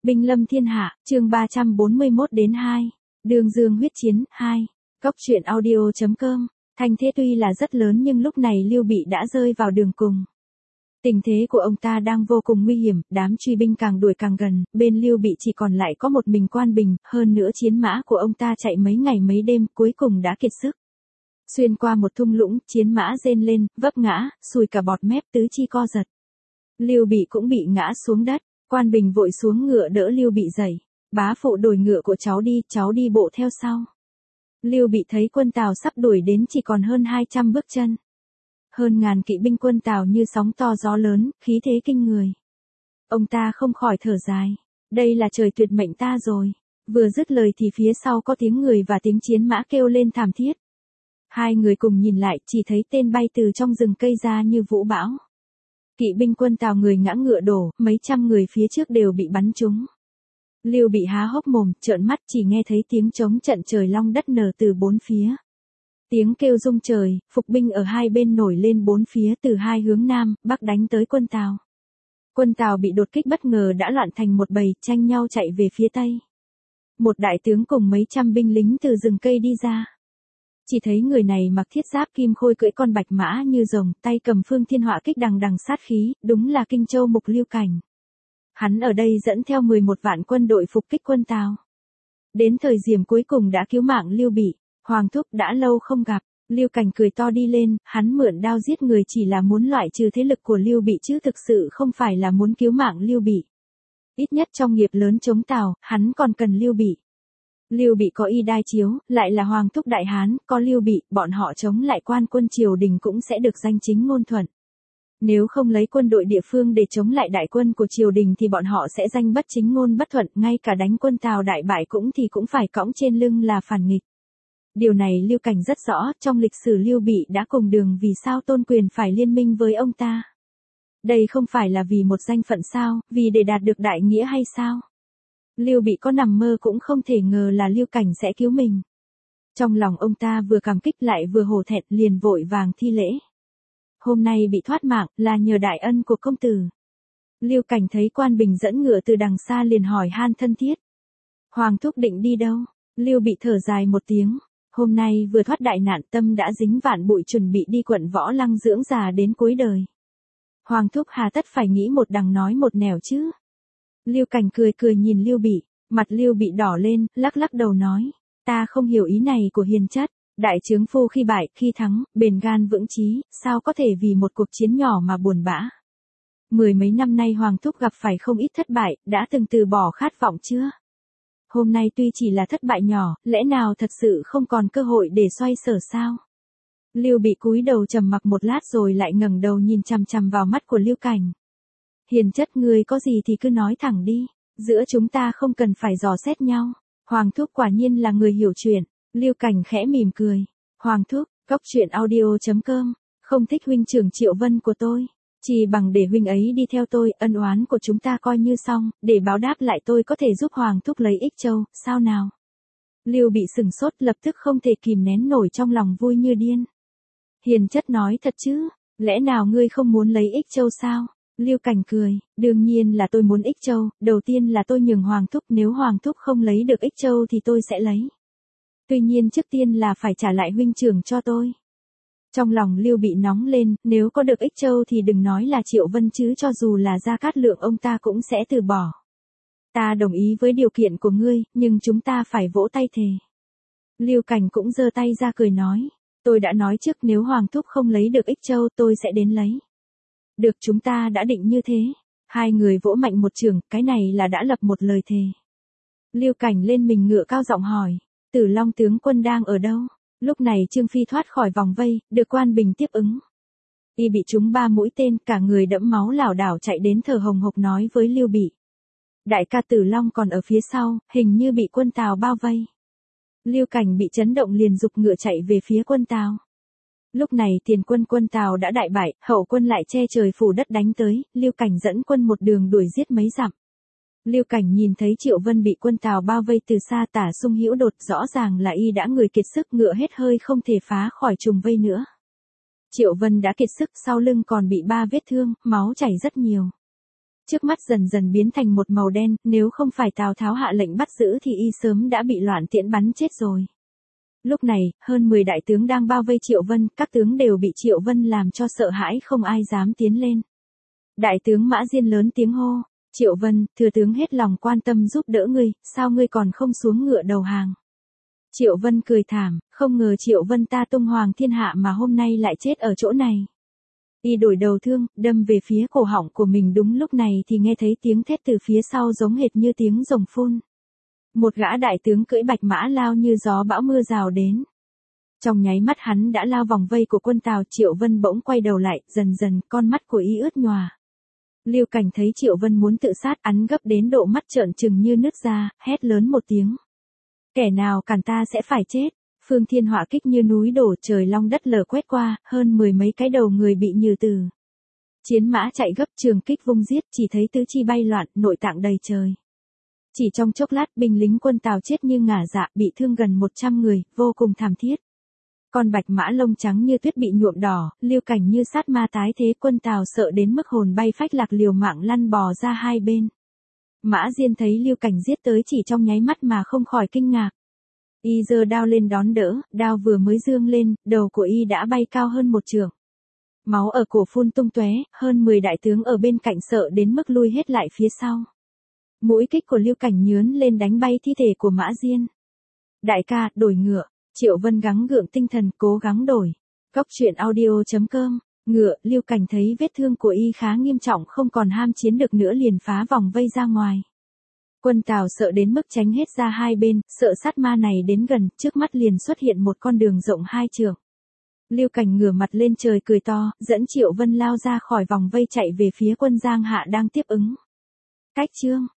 Binh lâm thiên hạ, chương 341-2. Đường dương huyết chiến, 2. Cốc truyện audio.com. Thanh thế tuy là rất lớn nhưng lúc này Lưu Bị đã rơi vào đường cùng. Tình thế của ông ta đang vô cùng nguy hiểm, đám truy binh càng đuổi càng gần, bên Lưu Bị chỉ còn lại có một mình Quan Bình, hơn nữa chiến mã của ông ta chạy mấy ngày mấy đêm, cuối cùng đã kiệt sức. Xuyên qua một thung lũng, chiến mã rên lên, vấp ngã, sùi cả bọt mép, tứ chi co giật. Lưu Bị cũng bị ngã xuống đất. Quan Bình vội xuống ngựa đỡ Lưu Bị dậy. Bá phụ đổi ngựa của cháu đi bộ theo sau. Lưu Bị thấy quân Tào sắp đuổi đến chỉ còn hơn 200 bước chân. Hơn ngàn kỵ binh quân Tào như sóng to gió lớn, khí thế kinh người. Ông ta không khỏi thở dài. Đây là trời tuyệt mệnh ta rồi. Vừa dứt lời thì phía sau có tiếng người và tiếng chiến mã kêu lên thảm thiết. Hai người cùng nhìn lại chỉ thấy tên bay từ trong rừng cây ra như vũ bão. Kỵ binh quân Tào người ngã ngựa đổ, mấy trăm người phía trước đều bị bắn trúng. Lưu Bị há hốc mồm, trợn mắt chỉ nghe thấy tiếng trống trận trời long đất nở từ bốn phía. Tiếng kêu rung trời, phục binh ở hai bên nổi lên bốn phía từ hai hướng nam, bắc đánh tới quân Tào. Quân Tào bị đột kích bất ngờ đã loạn thành một bầy, tranh nhau chạy về phía tây. Một đại tướng cùng mấy trăm binh lính từ rừng cây đi ra. Chỉ thấy người này mặc thiết giáp kim khôi cưỡi con bạch mã như rồng, tay cầm phương thiên họa kích đằng đằng sát khí, đúng là Kinh Châu Mục Lưu Cảnh. Hắn ở đây dẫn theo 11 vạn quân đội phục kích quân Tào. Đến thời điểm cuối cùng đã cứu mạng Lưu Bị, Hoàng thúc đã lâu không gặp, Lưu Cảnh cười to đi lên, hắn mượn đao giết người chỉ là muốn loại trừ thế lực của Lưu Bị chứ thực sự không phải là muốn cứu mạng Lưu Bị. Ít nhất trong nghiệp lớn chống Tào, hắn còn cần Lưu Bị. Lưu Bị có y đai chiếu, lại là Hoàng thúc đại hán, có Lưu Bị, bọn họ chống lại quan quân triều đình cũng sẽ được danh chính ngôn thuận. Nếu không lấy quân đội địa phương để chống lại đại quân của triều đình thì bọn họ sẽ danh bất chính ngôn bất thuận, ngay cả đánh quân Tào đại bại cũng phải cõng trên lưng là phản nghịch. Điều này Lưu Cảnh rất rõ, trong lịch sử Lưu Bị đã cùng đường vì sao Tôn Quyền phải liên minh với ông ta. Đây không phải là vì một danh phận sao, vì để đạt được đại nghĩa hay sao? Lưu Bị có nằm mơ cũng không thể ngờ là Lưu Cảnh sẽ cứu mình. Trong lòng ông ta vừa cảm kích lại vừa hổ thẹn liền vội vàng thi lễ. Hôm nay bị thoát mạng là nhờ đại ân của công tử. Lưu Cảnh thấy Quan Bình dẫn ngựa từ đằng xa liền hỏi han thân thiết. Hoàng thúc định đi đâu? Lưu Bị thở dài một tiếng. Hôm nay vừa thoát đại nạn tâm đã dính vạn bụi chuẩn bị đi quận Võ Lăng dưỡng già đến cuối đời. Hoàng thúc hà tất phải nghĩ một đằng nói một nẻo chứ? Lưu Cảnh cười nhìn Lưu Bị, mặt Lưu Bị đỏ lên, lắc lắc đầu nói, ta không hiểu ý này của hiền chất, đại trướng phu khi bại, khi thắng, bền gan vững chí, sao có thể vì một cuộc chiến nhỏ mà buồn bã. Mười mấy năm nay Hoàng thúc gặp phải không ít thất bại, đã từng từ bỏ khát vọng chưa? Hôm nay tuy chỉ là thất bại nhỏ, lẽ nào thật sự không còn cơ hội để xoay sở sao? Lưu Bị cúi đầu trầm mặc một lát rồi lại ngẩng đầu nhìn chằm chằm vào mắt của Lưu Cảnh. Hiền chất ngươi có gì thì cứ nói thẳng đi, giữa chúng ta không cần phải dò xét nhau. Hoàng thúc quả nhiên là người hiểu chuyện. Lưu Cảnh khẽ mỉm cười. Hoàng thúc, cốc truyện audio.com, không thích huynh trưởng Triệu Vân của tôi. Chỉ bằng để huynh ấy đi theo tôi, ân oán của chúng ta coi như xong, để báo đáp lại tôi có thể giúp Hoàng thúc lấy Ích Châu, sao nào? Lưu Bị sừng sốt lập tức không thể kìm nén nổi trong lòng vui như điên. Hiền chất nói thật chứ, lẽ nào ngươi không muốn lấy Ích Châu sao? Lưu Cảnh cười, đương nhiên là tôi muốn Ích Châu, đầu tiên là tôi nhường Hoàng thúc, nếu Hoàng thúc không lấy được Ích Châu thì tôi sẽ lấy. Tuy nhiên trước tiên là phải trả lại huynh trưởng cho tôi. Trong lòng Lưu Bị nóng lên, nếu có được Ích Châu thì đừng nói là Triệu Vân chứ cho dù là Gia Cát Lượng ông ta cũng sẽ từ bỏ. Ta đồng ý với điều kiện của ngươi, nhưng chúng ta phải vỗ tay thề. Lưu Cảnh cũng giơ tay ra cười nói, tôi đã nói trước nếu Hoàng thúc không lấy được Ích Châu tôi sẽ đến lấy. Được, chúng ta đã định như thế. Hai người vỗ mạnh một chưởng, cái này là đã lập một lời thề. Lưu Cảnh lên mình ngựa cao giọng hỏi, Tử Long tướng quân đang ở đâu? Lúc này Trương Phi thoát khỏi vòng vây, được Quan Bình tiếp ứng. Y bị trúng 3 mũi tên, cả người đẫm máu lảo đảo chạy đến thở hồng hộc nói với Lưu Bị. Đại ca Tử Long còn ở phía sau, hình như bị quân Tào bao vây. Lưu Cảnh bị chấn động liền giục ngựa chạy về phía quân Tào. Lúc này tiền quân Tào đã đại bại, hậu quân lại che trời phủ đất đánh tới, Lưu Cảnh dẫn quân một đường đuổi giết mấy dặm. Lưu Cảnh nhìn thấy Triệu Vân bị quân Tào bao vây từ xa tả sung hữu đột, rõ ràng là y đã người kiệt sức, ngựa hết hơi không thể phá khỏi trùng vây nữa. Triệu Vân đã kiệt sức, sau lưng còn bị 3 vết thương, máu chảy rất nhiều. trước mắt dần dần biến thành một màu đen, nếu không phải Tào Tháo hạ lệnh bắt giữ thì y sớm đã bị loạn tiễn bắn chết rồi. Lúc này, hơn 10 đại tướng đang bao vây Triệu Vân, các tướng đều bị Triệu Vân làm cho sợ hãi không ai dám tiến lên. Đại tướng Mã Diên lớn tiếng hô, Triệu Vân, thừa tướng hết lòng quan tâm giúp đỡ ngươi, sao ngươi còn không xuống ngựa đầu hàng? Triệu Vân cười thảm, không ngờ Triệu Vân ta tung hoàng thiên hạ mà hôm nay lại chết ở chỗ này. Y đổi đầu thương, đâm về phía cổ họng của mình, đúng lúc này thì nghe thấy tiếng thét từ phía sau giống hệt như tiếng rồng phun. Một gã đại tướng cưỡi bạch mã lao như gió bão mưa rào đến. Trong nháy mắt hắn đã lao vòng vây của quân Tào. Triệu Vân bỗng quay đầu lại, dần dần con mắt của y ướt nhòa. Lưu Cảnh thấy Triệu Vân muốn tự sát, hắn gấp đến độ mắt trợn trừng như nứt ra, hét lớn một tiếng. Kẻ nào cản ta sẽ phải chết. Phương thiên hỏa kích như núi đổ, trời long đất lở quét qua, hơn 10 mấy cái đầu người bị nhừ từ. Chiến mã chạy gấp, trường kích vung giết, chỉ thấy tứ chi bay loạn, nội tạng đầy trời. Chỉ trong chốc lát, binh lính quân Tào chết như ngả dạ, bị thương gần 100 người, vô cùng thảm thiết. Con bạch mã lông trắng như tuyết bị nhuộm đỏ, Lưu Cảnh như sát ma tái thế, quân Tào sợ đến mức hồn bay phách lạc liều mạng lăn bò ra hai bên. Mã Diên thấy Lưu Cảnh giết tới chỉ trong nháy mắt mà không khỏi kinh ngạc. Y giơ đao lên đón đỡ, đao vừa mới dương lên, đầu của y đã bay cao hơn 1 trượng. Máu ở cổ phun tung tóe, hơn 10 đại tướng ở bên cạnh sợ đến mức lui hết lại phía sau. Mũi kích của Lưu Cảnh nhướn lên đánh bay thi thể của Mã Diên. Đại ca, đổi ngựa. Triệu Vân gắng gượng tinh thần, cố gắng đổi. Góc truyện audio.com. Ngựa, Lưu Cảnh thấy vết thương của y khá nghiêm trọng, không còn ham chiến được nữa, liền phá vòng vây ra ngoài. Quân Tào sợ đến mức tránh hết ra hai bên, sợ sát ma này đến gần, trước mắt liền xuất hiện một con đường rộng 2 trượng. Lưu Cảnh ngửa mặt lên trời cười to, dẫn Triệu Vân lao ra khỏi vòng vây chạy về phía quân Giang Hạ đang tiếp ứng. Cách chương